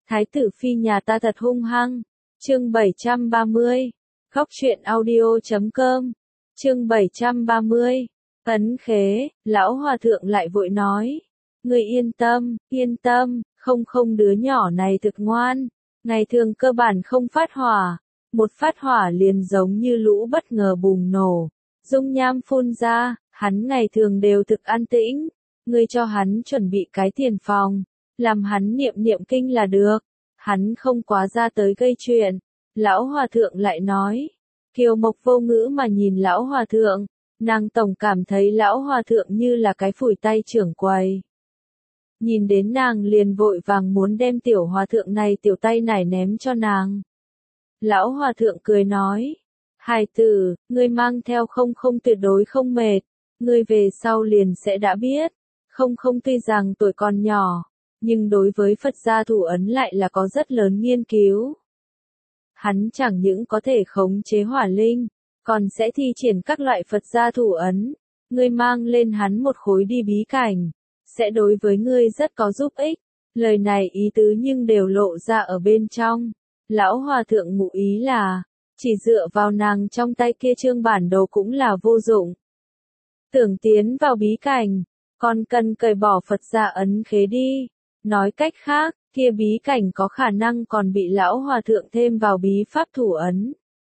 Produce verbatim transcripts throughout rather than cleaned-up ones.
Thái tử phi nhà ta thật hung hăng. Chương bảy trăm ba mươi. Khóc chuyện audio chấm com. Chương bảy trăm ba mươi. Ấn khế, lão hòa thượng lại vội nói. Ngươi yên tâm, yên tâm, không không đứa nhỏ này thực ngoan. Ngày thường cơ bản không phát hỏa. Một phát hỏa liền giống như lũ bất ngờ bùng nổ. Dung nham phun ra, hắn ngày thường đều thực an tĩnh. Ngươi cho hắn chuẩn bị cái tiền phòng. Làm hắn niệm niệm kinh là được. Hắn không quá ra tới gây chuyện. Lão hòa thượng lại nói. Kiều Mộc vô ngữ mà nhìn lão hòa thượng. Nàng tổng cảm thấy lão hòa thượng như là cái phủi tay trưởng quầy. Nhìn đến nàng liền vội vàng muốn đem tiểu hòa thượng này tiểu tay nải ném cho nàng. Lão hòa thượng cười nói. Hài tử, ngươi mang theo không không tuyệt đối không mệt. Ngươi về sau liền sẽ đã biết. Không không tuy rằng tuổi còn nhỏ. Nhưng đối với Phật gia thủ ấn lại là có rất lớn nghiên cứu. Hắn chẳng những có thể khống chế hỏa linh, còn sẽ thi triển các loại Phật gia thủ ấn. Ngươi mang lên hắn một khối đi bí cảnh, sẽ đối với ngươi rất có giúp ích. Lời này ý tứ nhưng đều lộ ra ở bên trong. Lão hòa thượng ngụ ý là, chỉ dựa vào nàng trong tay kia trương bản đồ cũng là vô dụng. Tưởng tiến vào bí cảnh, còn cần cởi bỏ Phật gia ấn khế đi. Nói cách khác, kia bí cảnh có khả năng còn bị lão hòa thượng thêm vào bí pháp thủ ấn.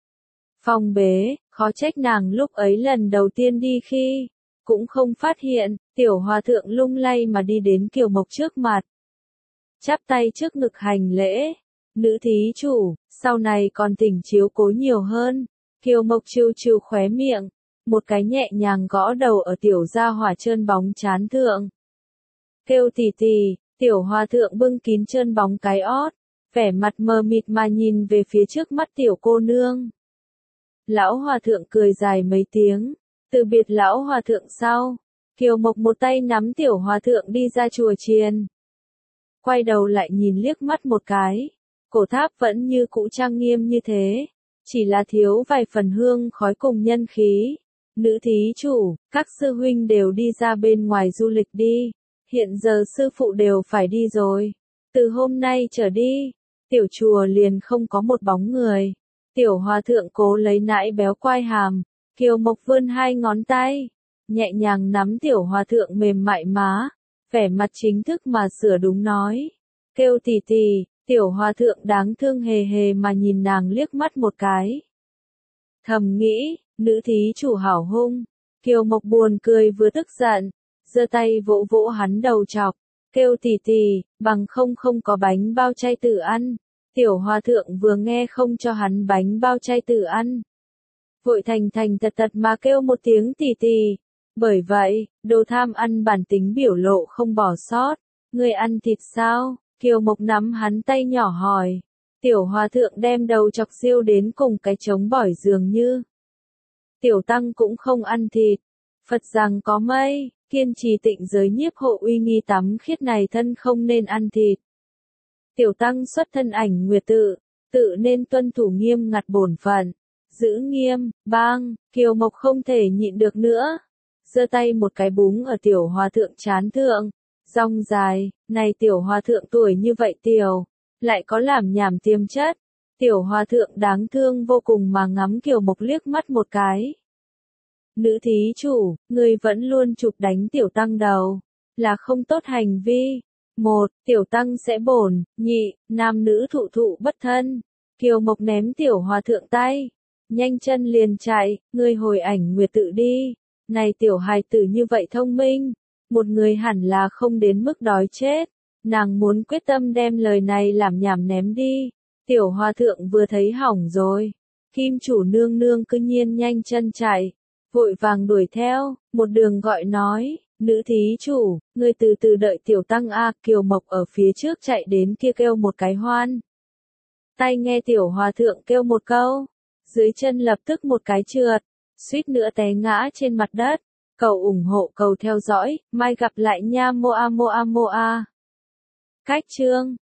Phong bế, khó trách nàng lúc ấy lần đầu tiên đi khi, cũng không phát hiện, tiểu hòa thượng lung lay mà đi đến Kiều Mộc trước mặt. Chắp tay trước ngực hành lễ, nữ thí chủ, sau này còn tỉnh chiếu cố nhiều hơn. Kiều Mộc trêu trêu khóe miệng, một cái nhẹ nhàng gõ đầu ở tiểu gia hỏa trơn bóng chán thượng. Kêu tỉ tỉ. Tiểu hòa thượng bưng kín trơn bóng cái ót, vẻ mặt mờ mịt mà nhìn về phía trước mắt tiểu cô nương. Lão hòa thượng cười dài mấy tiếng, từ biệt lão hòa thượng sau, Kiều Mộc một tay nắm tiểu hòa thượng đi ra chùa chiền. Quay đầu lại nhìn liếc mắt một cái, cổ tháp vẫn như cũ trang nghiêm như thế, chỉ là thiếu vài phần hương khói cùng nhân khí. Nữ thí chủ, các sư huynh đều đi ra bên ngoài du lịch đi. Hiện giờ sư phụ đều phải đi rồi. Từ hôm nay trở đi, tiểu chùa liền không có một bóng người. Tiểu hòa thượng cố lấy nãi béo quai hàm. Kiều Mộc vươn hai ngón tay, nhẹ nhàng nắm tiểu hòa thượng mềm mại má. Vẻ mặt chính thức mà sửa đúng nói. Kêu tỉ tỉ, tiểu hòa thượng đáng thương hề hề mà nhìn nàng liếc mắt một cái. Thầm nghĩ, nữ thí chủ hảo hung. Kiều Mộc buồn cười vừa tức giận. Giơ tay vỗ vỗ hắn đầu chọc, kêu tỉ tỉ, bằng không không có bánh bao chay tự ăn. Tiểu hòa thượng vừa nghe không cho hắn bánh bao chay tự ăn. Vội thành thành thật thật mà kêu một tiếng tỉ tỉ. Bởi vậy, đồ tham ăn bản tính biểu lộ không bỏ sót. Người ăn thịt sao? Kiều Mộc nắm hắn tay nhỏ hỏi. Tiểu hòa thượng đem đầu chọc siêu đến cùng cái trống bỏi dường như. Tiểu tăng cũng không ăn thịt. Phật rằng có mây. Kiên trì tịnh giới nhiếp hộ uy nghi tắm khiết này thân không nên ăn thịt. Tiểu tăng xuất thân ảnh nguyệt tự, tự nên tuân thủ nghiêm ngặt bổn phận, giữ nghiêm, bang, Kiều Mộc không thể nhịn được nữa. Giơ tay một cái búng ở tiểu hòa thượng chán thượng, rong dài, này tiểu hòa thượng tuổi như vậy tiểu, lại có làm nhảm tiềm chất. Tiểu hòa thượng đáng thương vô cùng mà ngắm Kiều Mộc liếc mắt một cái. Nữ thí chủ, ngươi vẫn luôn chụp đánh tiểu tăng đầu, là không tốt hành vi. Một, tiểu tăng sẽ bổn, nhị, nam nữ thụ thụ bất thân. Kiều Mộc ném tiểu hòa thượng tay, nhanh chân liền chạy, ngươi hồi ảnh nguyệt tự đi. Này tiểu hài tử như vậy thông minh, một người hẳn là không đến mức đói chết. Nàng muốn quyết tâm đem lời này làm nhảm ném đi. Tiểu hòa thượng vừa thấy hỏng rồi. Kim chủ nương nương cư nhiên nhanh chân chạy. Vội vàng đuổi theo, một đường gọi nói, nữ thí chủ, ngươi từ từ đợi tiểu tăng A. Kiều Mộc ở phía trước chạy đến kia kêu một cái hoan. Tay nghe tiểu hòa thượng kêu một câu, dưới chân lập tức một cái trượt, suýt nữa té ngã trên mặt đất. Cầu ủng hộ, cầu theo dõi, mai gặp lại nha, moa moa moa. Cách chương